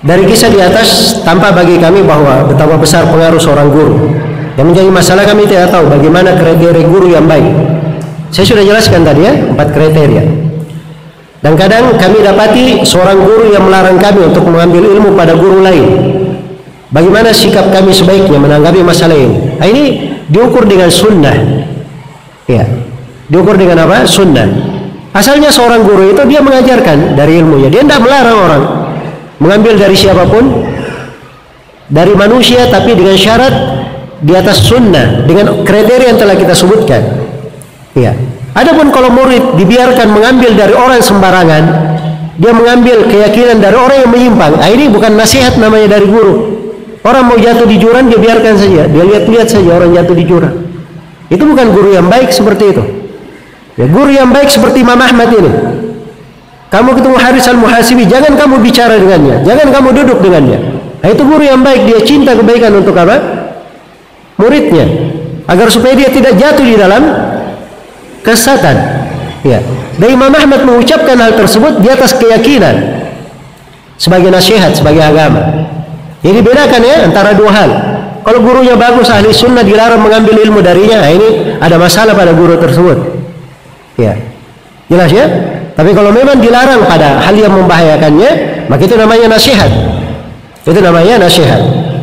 Dari kisah di atas tampak bagi kami bahwa betapa besar pengaruh seorang guru. Yang menjadi masalah kami tidak tahu bagaimana kriteria guru yang baik. Saya sudah jelaskan tadi ya, 4 kriteria. Dan kadang kami dapati seorang guru yang melarang kami untuk mengambil ilmu pada guru lain. Bagaimana sikap kami sebaiknya menanggapi masalah ini? Nah, ini diukur dengan sunnah. Ya, diukur dengan apa? Sunnah. Asalnya seorang guru itu dia mengajarkan dari ilmunya. Dia tidak melarang orang mengambil dari siapapun, dari manusia, tapi dengan syarat di atas sunnah, dengan kriteria yang telah kita sebutkan. Ya. Adapun kalau murid dibiarkan mengambil dari orang sembarangan, dia mengambil keyakinan dari orang yang menyimpang, ini bukan nasihat namanya dari guru. Orang mau jatuh di jurang, dia biarkan saja, dia lihat-lihat saja orang jatuh di jurang. Itu bukan guru yang baik seperti itu. Ya, guru yang baik seperti Imam Ahmad ini. Kamu ketemu Haris al-Muhasibi, jangan kamu bicara dengannya, jangan kamu duduk dengannya. Nah, itu guru yang baik, dia cinta kebaikan untuk apa? Muridnya, agar supaya dia tidak jatuh di dalam kesesatan. Ya. Dan Imam Ahmad mengucapkan hal tersebut di atas keyakinan sebagai nasihat, sebagai agama. Jadi bedakan ya antara dua hal. Kalau gurunya bagus, ahli sunnah, dilarang mengambil ilmu darinya, ini ada masalah pada guru tersebut. Ya, jelas ya. Tapi kalau memang dilarang pada hal yang membahayakannya, maka itu namanya nasihat. Itu namanya nasihat.